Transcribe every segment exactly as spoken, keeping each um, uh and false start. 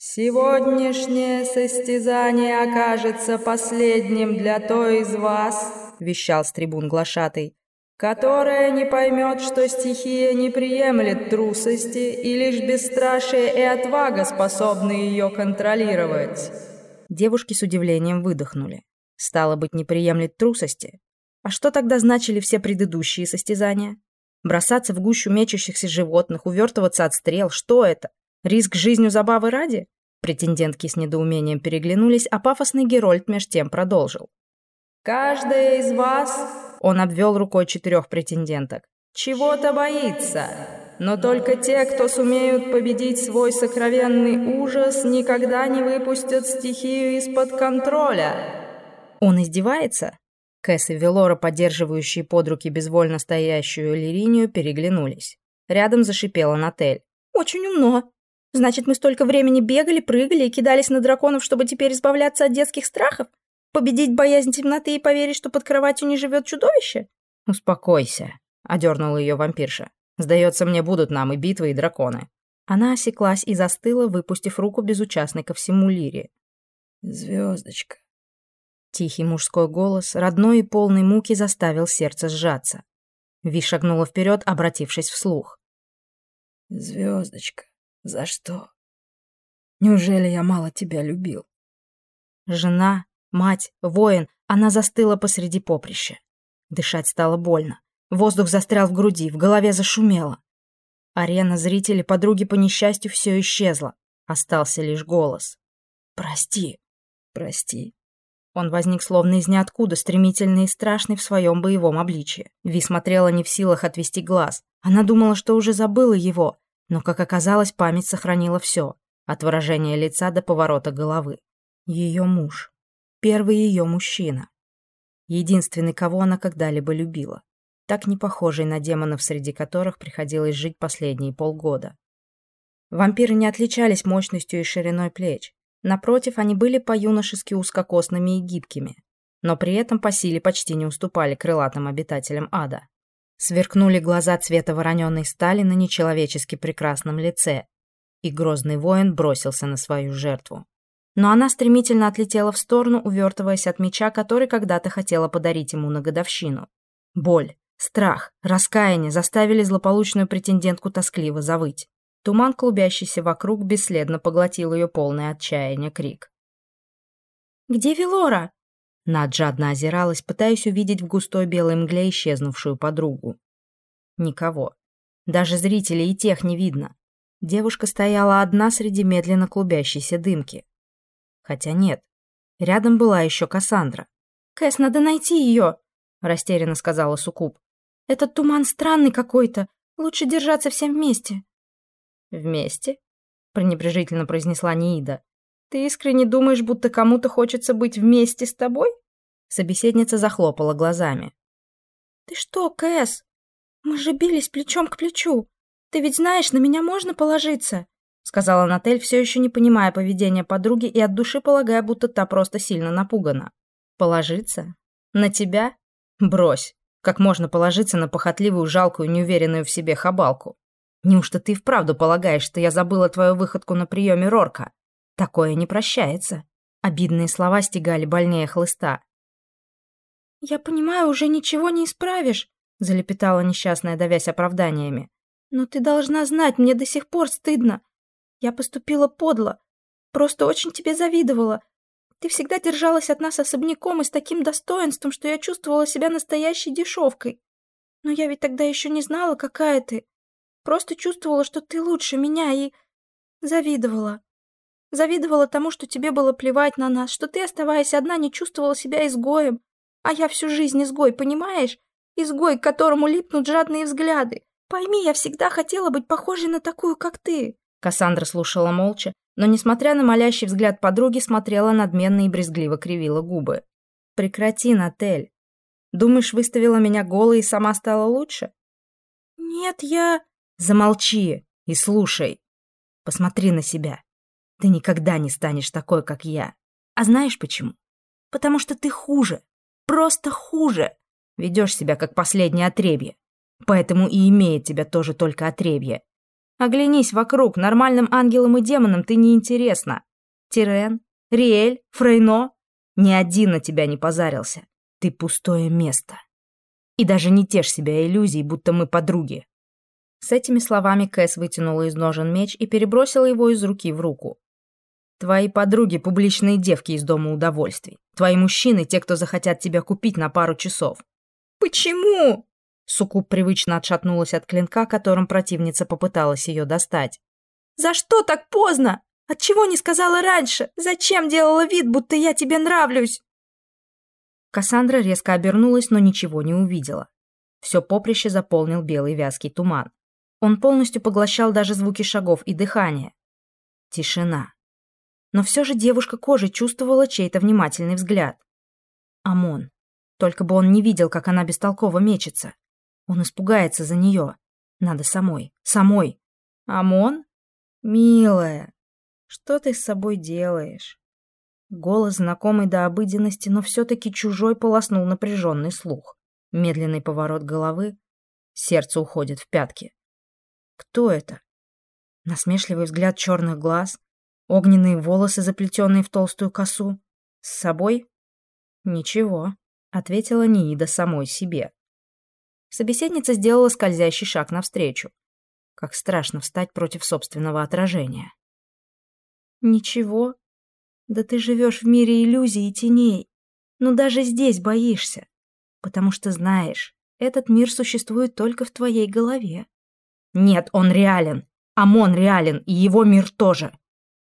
«Сегодняшнее состязание окажется последним для той из вас», — вещал с трибун глашатай, «которая не поймет, что стихия не приемлет трусости, и лишь бесстрашие и отвага способны ее контролировать». Девушки с удивлением выдохнули. Стало быть, не приемлет трусости? А что тогда значили все предыдущие состязания? Бросаться в гущу мечущихся животных, увертываться от стрел — что это? Риск жизнью забавы ради? Претендентки с недоумением переглянулись, а пафосный Герольд меж тем продолжил. «Каждая из вас, — он обвел рукой четырех претенденток, — чего-то боится, но только те, кто сумеют победить свой сокровенный ужас, никогда не выпустят стихию из-под контроля». Он издевается? Кэс и Велора, поддерживающие под руки безвольно стоящую Лиринию, переглянулись. Рядом зашипела Натель. «Очень умно. Значит, мы столько времени бегали, прыгали и кидались на драконов, чтобы теперь избавляться от детских страхов? Победить боязнь темноты и поверить, что под кроватью не живет чудовище?» «Успокойся», — одернула ее вампирша. «Сдается мне, будут нам и битвы, и драконы». Она осеклась и застыла, выпустив руку безучастной ко всему Лире. «Звездочка». Тихий мужской голос, родной и полный муки, заставил сердце сжаться. Ви шагнула вперед, обратившись вслух. «Звездочка, за что? Неужели я мало тебя любил?» Жена, мать, воин, она застыла посреди поприща. Дышать стало больно. Воздух застрял в груди, в голове зашумело. Арена, зрители, подруги по несчастью, все исчезло. Остался лишь голос. «Прости, прости». Он возник словно из ниоткуда, стремительный и страшный в своем боевом обличье. Ви смотрела не в силах отвести глаз. Она думала, что уже забыла его, но, как оказалось, память сохранила все, от выражения лица до поворота головы. Ее муж. Первый ее мужчина. Единственный, кого она когда-либо любила. Так не похожий на демонов, среди которых приходилось жить последние полгода. Вампиры не отличались мощностью и шириной плеч. Напротив, они были по-юношески узкокосными и гибкими, но при этом по силе почти не уступали крылатым обитателям ада. Сверкнули глаза цвета вороненой стали на нечеловечески прекрасном лице, и грозный воин бросился на свою жертву. Но она стремительно отлетела в сторону, увертываясь от меча, который когда-то хотела подарить ему на годовщину. Боль, страх, раскаяние заставили злополучную претендентку тоскливо завыть. Туман, клубящийся вокруг, бесследно поглотил ее полное отчаяние крик. «Где Велора?» Над жадно озиралась, пытаясь увидеть в густой белой мгле исчезнувшую подругу. Никого. Даже зрителей и тех не видно. Девушка стояла одна среди медленно клубящейся дымки. Хотя нет. Рядом была еще Кассандра. «Кэс, надо найти ее!» — растерянно сказала Суккуб. «Этот туман странный какой-то. Лучше держаться всем вместе». «Вместе?» — пренебрежительно произнесла Ниида. «Ты искренне думаешь, будто кому-то хочется быть вместе с тобой?» Собеседница захлопала глазами. «Ты что, Кэс? Мы же бились плечом к плечу. Ты ведь знаешь, на меня можно положиться», — сказала Натель, все еще не понимая поведения подруги и от души полагая, будто та просто сильно напугана. «Положиться? На тебя? Брось. Как можно положиться на похотливую, жалкую, неуверенную в себе хабалку? Неужто ты вправду полагаешь, что я забыла твою выходку на приеме Рорка? Такое не прощается». Обидные слова стегали больнее хлыста. «Я понимаю, уже ничего не исправишь», — залепетала несчастная, давясь оправданиями. «Но ты должна знать, мне до сих пор стыдно. Я поступила подло. Просто очень тебе завидовала. Ты всегда держалась от нас особняком и с таким достоинством, что я чувствовала себя настоящей дешевкой. Но я ведь тогда еще не знала, какая ты. Просто чувствовала, что ты лучше меня, и завидовала. Завидовала тому, что тебе было плевать на нас, что ты, оставаясь одна, не чувствовала себя изгоем. А я всю жизнь изгой, понимаешь? Изгой, к которому липнут жадные взгляды. Пойми, я всегда хотела быть похожей на такую, как ты». Кассандра слушала молча, но, несмотря на молящий взгляд подруги, смотрела надменно и брезгливо кривила губы. «Прекрати, Натель. Думаешь, выставила меня голой и сама стала лучше?» «Нет, я...» «Замолчи и слушай. Посмотри на себя. Ты никогда не станешь такой, как я. А знаешь почему? Потому что ты хуже. Просто хуже. Ведешь себя, как последнее отребье. Поэтому и имеет тебя тоже только отребье. Оглянись вокруг, нормальным ангелам и демонам ты не интересна. Тирен, Риэль, Фрейно. Ни один на тебя не позарился. Ты пустое место. И даже не тешь себя иллюзией, будто мы подруги». С этими словами Кэс вытянула из ножен меч и перебросила его из руки в руку. «Твои подруги — публичные девки из дома удовольствий. Твои мужчины — те, кто захотят тебя купить на пару часов». «Почему?» Суккуб привычно отшатнулась от клинка, которым противница попыталась ее достать. «За что так поздно? Отчего не сказала раньше? Зачем делала вид, будто я тебе нравлюсь?» Кассандра резко обернулась, но ничего не увидела. Все поприще заполнил белый вязкий туман. Он полностью поглощал даже звуки шагов и дыхания. Тишина. Но все же девушка кожей чувствовала чей-то внимательный взгляд. Амон. Только бы он не видел, как она бестолково мечется. Он испугается за нее. Надо самой. Самой. Амон? Милая, что ты с собой делаешь? Голос, знакомый до обыденности, но все-таки чужой, полоснул напряженный слух. Медленный поворот головы. Сердце уходит в пятки. Кто это? Насмешливый взгляд черных глаз. Огненные волосы, заплетенные в толстую косу. С собой? Ничего, ответила Ниида самой себе. Собеседница сделала скользящий шаг навстречу. Как страшно встать против собственного отражения. Ничего. Да ты живешь в мире иллюзий и теней. Но даже здесь боишься. Потому что знаешь, этот мир существует только в твоей голове. Нет, он реален. Амон реален, и его мир тоже.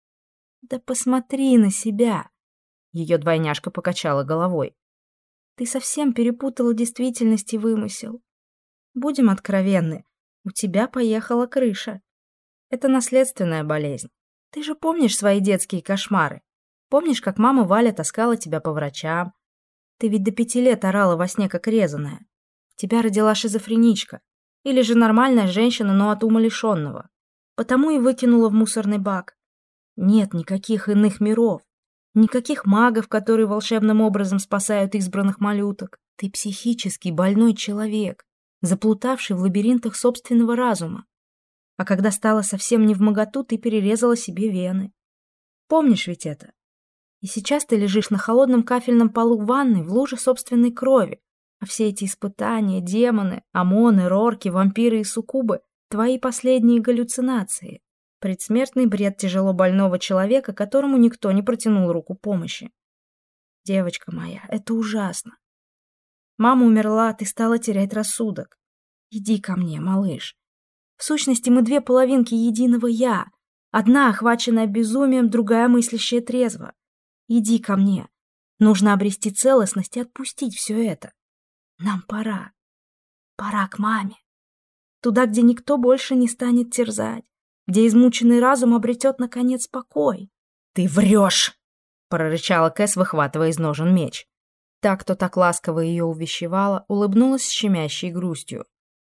Да посмотри на себя. Ее двойняшка покачала головой. Ты совсем перепутала действительность и вымысел. Будем откровенны, у тебя поехала крыша. Это наследственная болезнь. Ты же помнишь свои детские кошмары? Помнишь, как мама Валя таскала тебя по врачам? Ты ведь до пяти лет орала во сне, как резаная. Тебя родила шизофреничка. Или же нормальная женщина, но от ума лишенного. Потому и выкинула в мусорный бак. Нет никаких иных миров. Никаких магов, которые волшебным образом спасают избранных малюток. Ты психически больной человек, заплутавший в лабиринтах собственного разума. А когда стало совсем невмоготу, ты перерезала себе вены. Помнишь ведь это? И сейчас ты лежишь на холодном кафельном полу ванной в луже собственной крови, а все эти испытания, демоны, омоны, рорки, вампиры и суккубы — твои последние галлюцинации. Предсмертный бред тяжело больного человека, которому никто не протянул руку помощи. Девочка моя, это ужасно. Мама умерла, ты стала терять рассудок. Иди ко мне, малыш. В сущности, мы две половинки единого «я». Одна, охваченная безумием, другая, мыслящая трезво. Иди ко мне. Нужно обрести целостность и отпустить все это. Нам пора. Пора к маме. Туда, где никто больше не станет терзать. Где измученный разум обретет, наконец, покой. «Ты врешь!» — прорычала Кэс, выхватывая из ножен меч. Та, кто так ласково ее увещевала, улыбнулась с щемящей грустью.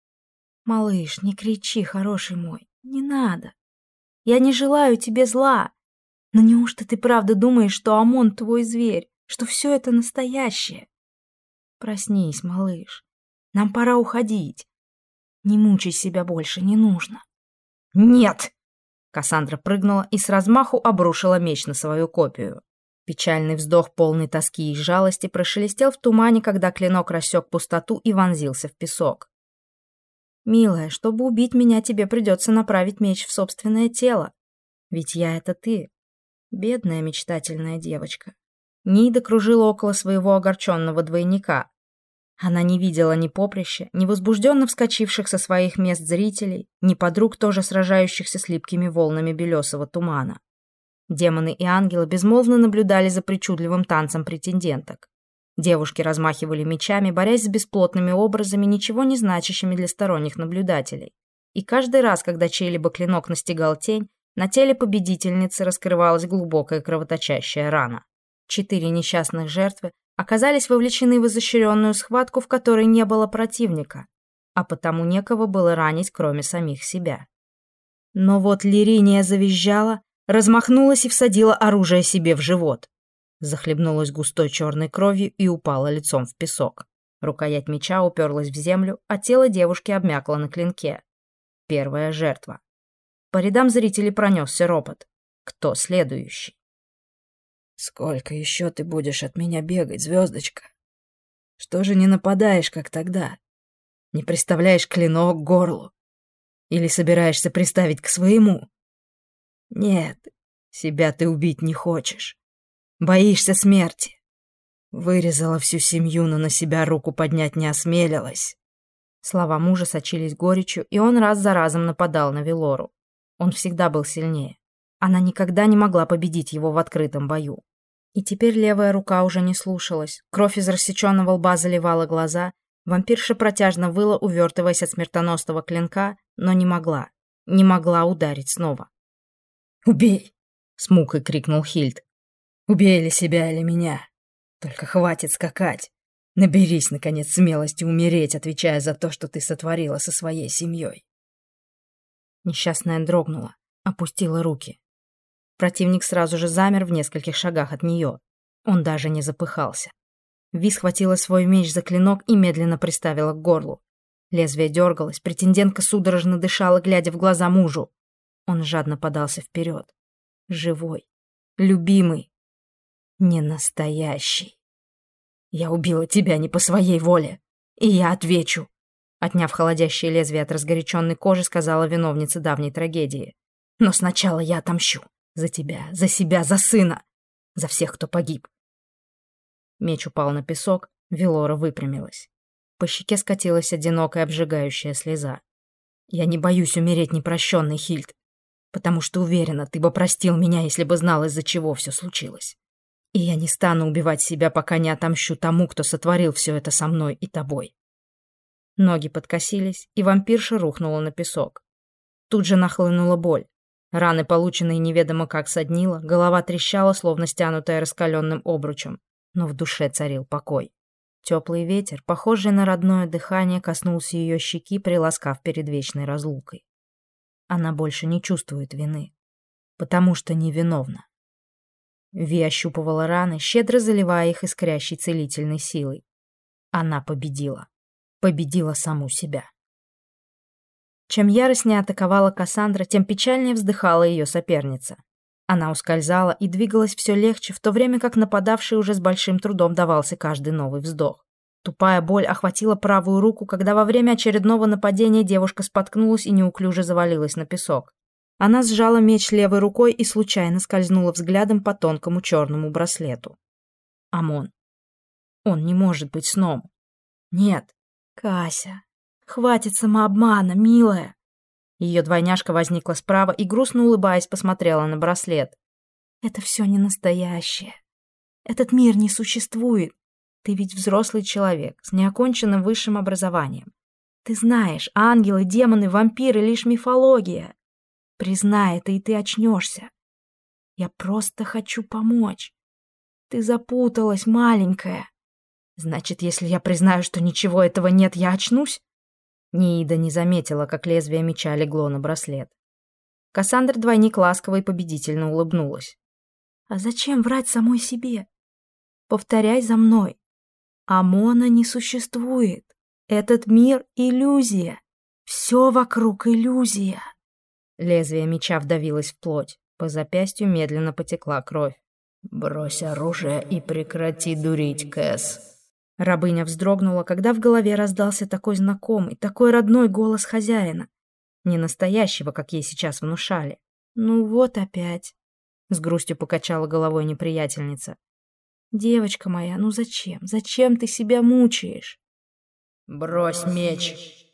«Малыш, не кричи, хороший мой, не надо. Я не желаю тебе зла. Но неужто ты правда думаешь, что Амон твой зверь, что все это настоящее? Проснись, малыш, нам пора уходить. Не мучай себя больше, не нужно». «Нет!» Кассандра прыгнула и с размаху обрушила меч на свою копию. Печальный вздох, полный тоски и жалости, прошелестел в тумане, когда клинок рассек пустоту и вонзился в песок. «Милая, чтобы убить меня, тебе придется направить меч в собственное тело. Ведь я — это ты, бедная мечтательная девочка». Ниида кружила около своего огорченного двойника. Она не видела ни поприща, ни возбужденно вскочивших со своих мест зрителей, ни подруг, тоже сражающихся с липкими волнами белесого тумана. Демоны и ангелы безмолвно наблюдали за причудливым танцем претенденток. Девушки размахивали мечами, борясь с бесплотными образами, ничего не значащими для сторонних наблюдателей. И каждый раз, когда чей-либо клинок настигал тень, на теле победительницы раскрывалась глубокая кровоточащая рана. Четыре несчастных жертвы оказались вовлечены в изощренную схватку, в которой не было противника, а потому некого было ранить, кроме самих себя. Но вот Лириния завизжала, размахнулась и всадила оружие себе в живот. Захлебнулась густой черной кровью и упала лицом в песок. Рукоять меча уперлась в землю, а тело девушки обмякло на клинке. Первая жертва. По рядам зрителей пронесся ропот. Кто следующий? «Сколько еще ты будешь от меня бегать, звездочка? Что же не нападаешь, как тогда? Не приставляешь клинок к горлу? Или собираешься приставить к своему? Нет, себя ты убить не хочешь. Боишься смерти. Вырезала всю семью, но на себя руку поднять не осмелилась». Слова мужа сочились горечью, и он раз за разом нападал на Велору. Он всегда был сильнее. Она никогда не могла победить его в открытом бою. И теперь левая рука уже не слушалась. Кровь из рассеченного лба заливала глаза. Вампирша протяжно выла, увертываясь от смертоносного клинка, но не могла. Не могла ударить снова. «Убей!» — с мукой крикнул Хильд. «Убей или себя, или меня. Только хватит скакать. Наберись, наконец, смелости умереть, отвечая за то, что ты сотворила со своей семьей». Несчастная дрогнула, опустила руки. Противник сразу же замер в нескольких шагах от нее. Он даже не запыхался. Ви схватила свой меч за клинок и медленно приставила к горлу. Лезвие дергалось, претендентка судорожно дышала, глядя в глаза мужу. Он жадно подался вперед. Живой, любимый, не настоящий. «Я убила тебя не по своей воле, и я отвечу», отняв холодящее лезвие от разгоряченной кожи, сказала виновница давней трагедии. «Но сначала я отомщу. За тебя, за себя, за сына, за всех, кто погиб». Меч упал на песок, Велора выпрямилась. По щеке скатилась одинокая обжигающая слеза. «Я не боюсь умереть непрощенный, Хильд, потому что уверена, ты бы простил меня, если бы знал, из-за чего все случилось. И я не стану убивать себя, пока не отомщу тому, кто сотворил все это со мной и тобой». Ноги подкосились, и вампирша рухнула на песок. Тут же нахлынула боль. Раны, полученные неведомо как, соднило, голова трещала, словно стянутая раскаленным обручем, но в душе царил покой. Теплый ветер, похожий на родное дыхание, коснулся ее щеки, приласкав перед вечной разлукой. Она больше не чувствует вины, потому что невиновна. Ви ощупывала раны, щедро заливая их искрящей целительной силой. Она победила. Победила саму себя. Чем яростнее атаковала Кассандра, тем печальнее вздыхала ее соперница. Она ускользала и двигалась все легче, в то время как нападавший уже с большим трудом давался каждый новый вздох. Тупая боль охватила правую руку, когда во время очередного нападения девушка споткнулась и неуклюже завалилась на песок. Она сжала меч левой рукой и случайно скользнула взглядом по тонкому черному браслету. Амон. Он не может быть сном. Нет. «Кася, хватит самообмана, милая!» Ее двойняшка возникла справа и, грустно улыбаясь, посмотрела на браслет. «Это все не настоящее. Этот мир не существует. Ты ведь взрослый человек с неоконченным высшим образованием. Ты знаешь, ангелы, демоны, вампиры — лишь мифология. Признай это, и ты очнешься. Я просто хочу помочь. Ты запуталась, маленькая. Значит, если я признаю, что ничего этого нет, я очнусь?» Ниида не заметила, как лезвие меча легло на браслет. Кассандра двойник ласково и победительно улыбнулась. «А зачем врать самой себе? Повторяй за мной. Амона не существует. Этот мир — иллюзия. Все вокруг иллюзия». Лезвие меча вдавилось в плоть. По запястью медленно потекла кровь. «Брось оружие и прекрати дурить, Кэс». Рабыня вздрогнула, когда в голове раздался такой знакомый, такой родной голос хозяина. Не настоящего, как ей сейчас внушали. «Ну вот опять», — с грустью покачала головой неприятельница. «Девочка моя, ну зачем? Зачем ты себя мучаешь?» «Брось меч!»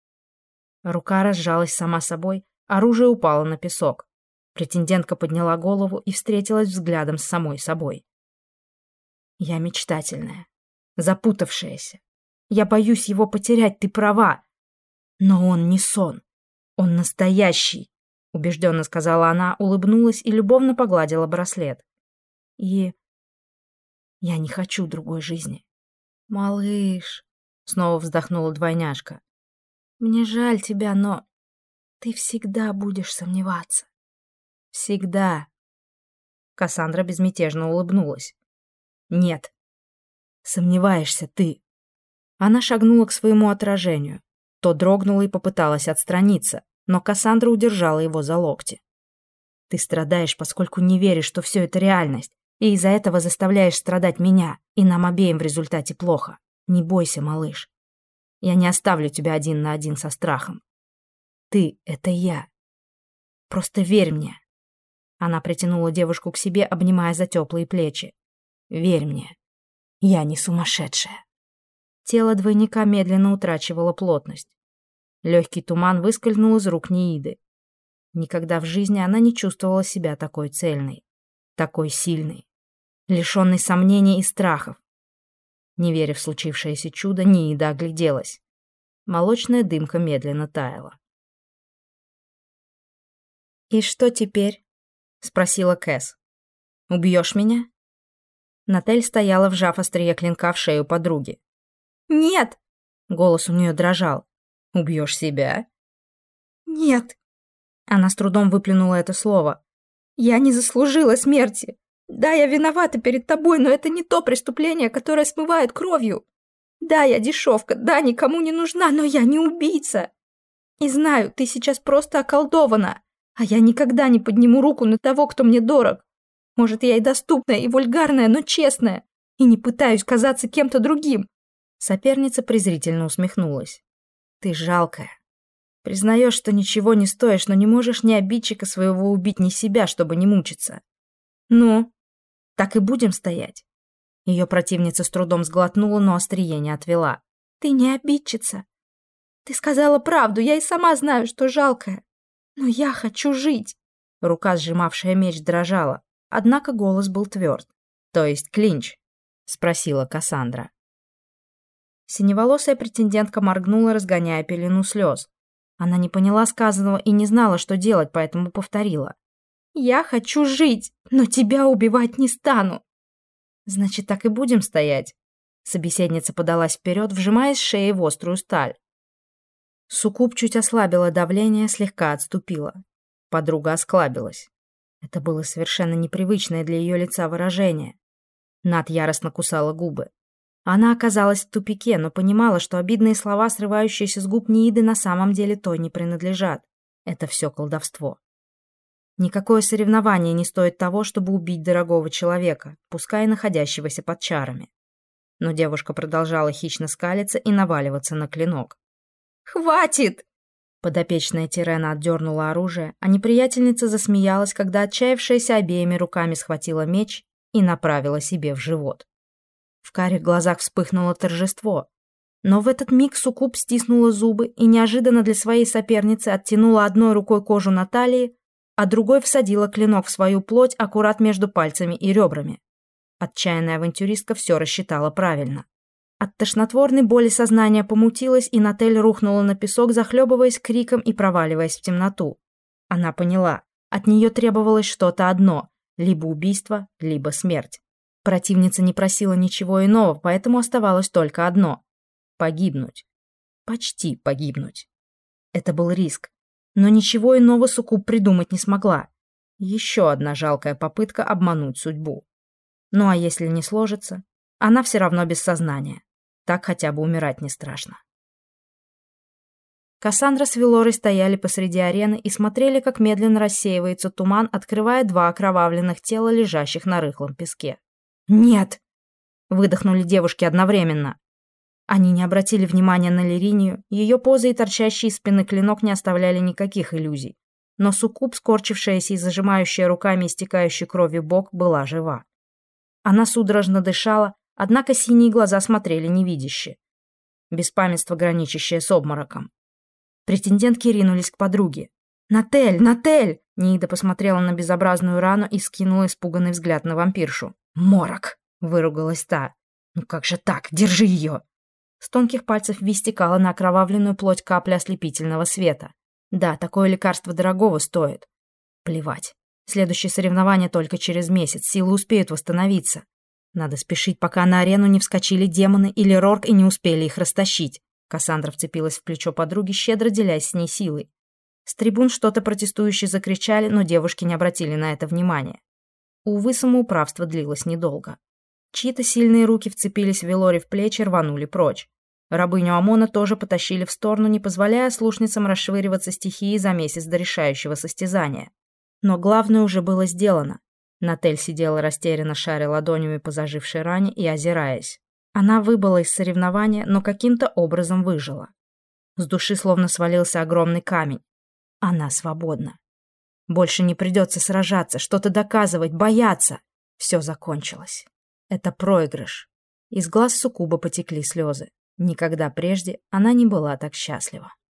Рука разжалась сама собой, оружие упало на песок. Претендентка подняла голову и встретилась взглядом с самой собой. «Я мечтательная. Запутавшаяся. Я боюсь его потерять, ты права. Но он не сон. Он настоящий», — убежденно сказала она, улыбнулась и любовно погладила браслет. «И я не хочу другой жизни». «Малыш», — снова вздохнула двойняшка, — «мне жаль тебя, но ты всегда будешь сомневаться. Всегда». Кассандра безмятежно улыбнулась. «Нет. Сомневаешься ты». Она шагнула к своему отражению. То дрогнула и попыталась отстраниться, но Кассандра удержала его за локти. «Ты страдаешь, поскольку не веришь, что все это реальность, и из-за этого заставляешь страдать меня, и нам обеим в результате плохо. Не бойся, малыш. Я не оставлю тебя один на один со страхом. Ты — это я. Просто верь мне». Она притянула девушку к себе, обнимая за теплые плечи. «Верь мне. Я не сумасшедшая». Тело двойника медленно утрачивало плотность. Легкий туман выскользнул из рук Неиды. Никогда в жизни она не чувствовала себя такой цельной, такой сильной, лишенной сомнений и страхов. Не веря в случившееся чудо, Неида огляделась. Молочная дымка медленно таяла. «И что теперь?» — спросила Кэс. «Убьешь меня?» Натель стояла, вжав острие клинка в шею подруги. «Нет!» — голос у нее дрожал. «Убьешь себя?» «Нет!» Она с трудом выплюнула это слово. «Я не заслужила смерти. Да, я виновата перед тобой, но это не то преступление, которое смывает кровью. Да, я дешевка, да, никому не нужна, но я не убийца. И знаю, ты сейчас просто околдована, а я никогда не подниму руку на того, кто мне дорог. Может, я и доступная, и вульгарная, но честная, и не пытаюсь казаться кем-то другим». Соперница презрительно усмехнулась. «Ты жалкая. Признаешь, что ничего не стоишь, но не можешь ни обидчика своего убить, ни себя, чтобы не мучиться. Ну, так и будем стоять». Ее противница с трудом сглотнула, но острие не отвела. «Ты не обидчица. Ты сказала правду, я и сама знаю, что жалкая. Но я хочу жить». Рука, сжимавшая меч, дрожала, однако голос был тверд. «То есть клинч?» — спросила Кассандра. Синеволосая претендентка моргнула, разгоняя пелену слез. Она не поняла сказанного и не знала, что делать, поэтому повторила. «Я хочу жить, но тебя убивать не стану». «Значит, так и будем стоять?» Собеседница подалась вперед, вжимаясь шеей в острую сталь. Суккуб чуть ослабила давление, слегка отступила. Подруга осклабилась. Это было совершенно непривычное для ее лица выражение. Над яростно кусала губы. Она оказалась в тупике, но понимала, что обидные слова, срывающиеся с губ Неиды, на самом деле той не принадлежат. Это все колдовство. Никакое соревнование не стоит того, чтобы убить дорогого человека, пускай и находящегося под чарами. Но девушка продолжала хищно скалиться и наваливаться на клинок. «Хватит!» Подопечная Тирена отдернула оружие, а неприятельница засмеялась, когда отчаявшаяся обеими руками схватила меч и направила себе в живот. В карих глазах вспыхнуло торжество. Но в этот миг Суккуб стиснула зубы и неожиданно для своей соперницы оттянула одной рукой кожу на талии, а другой всадила клинок в свою плоть аккурат между пальцами и ребрами. Отчаянная авантюристка все рассчитала правильно. От тошнотворной боли сознание помутилось, и Натель рухнула на песок, захлебываясь криком и проваливаясь в темноту. Она поняла, от нее требовалось что-то одно — либо убийство, либо смерть. Противница не просила ничего иного, поэтому оставалось только одно — погибнуть. Почти погибнуть. Это был риск. Но ничего иного Суккуб придумать не смогла. Еще одна жалкая попытка обмануть судьбу. Ну а если не сложится, она все равно без сознания. Так хотя бы умирать не страшно. Кассандра с Велорой стояли посреди арены и смотрели, как медленно рассеивается туман, открывая два окровавленных тела, лежащих на рыхлом песке. «Нет!» — выдохнули девушки одновременно. Они не обратили внимания на Лиринию, ее поза и торчащий из спины клинок не оставляли никаких иллюзий. Но Суккуб, скорчившаяся и зажимающая руками истекающей кровью бок, была жива. Она судорожно дышала, однако синие глаза смотрели невидяще. Беспамятство, граничащее с обмороком. Претендентки ринулись к подруге. «Натель! Натель!» Неида посмотрела на безобразную рану и скинула испуганный взгляд на вампиршу. «Морок!» — выругалась та. «Ну как же так? Держи ее!» С тонких пальцев Ви стекала на окровавленную плоть капля ослепительного света. Да, такое лекарство дорогого стоит. Плевать. Следующее соревнование только через месяц, силы успеют восстановиться. Надо спешить, пока на арену не вскочили демоны или Рорк и не успели их растащить. Кассандра вцепилась в плечо подруги, щедро делясь с ней силой. С трибун что-то протестующие закричали, но девушки не обратили на это внимания. Увы, самоуправство длилось недолго. Чьи-то сильные руки вцепились в Велоре в плечи и рванули прочь. Рабыню Амона тоже потащили в сторону, не позволяя слушницам расшвыриваться стихией за месяц до решающего состязания. Но главное уже было сделано. Натель сидела растерянно, шаря ладонями по зажившей ране и озираясь. Она выбыла из соревнования, но каким-то образом выжила. С души словно свалился огромный камень. Она свободна. Больше не придется сражаться, что-то доказывать, бояться. Все закончилось. Это проигрыш. Из глаз суккуба потекли слезы. Никогда прежде она не была так счастлива.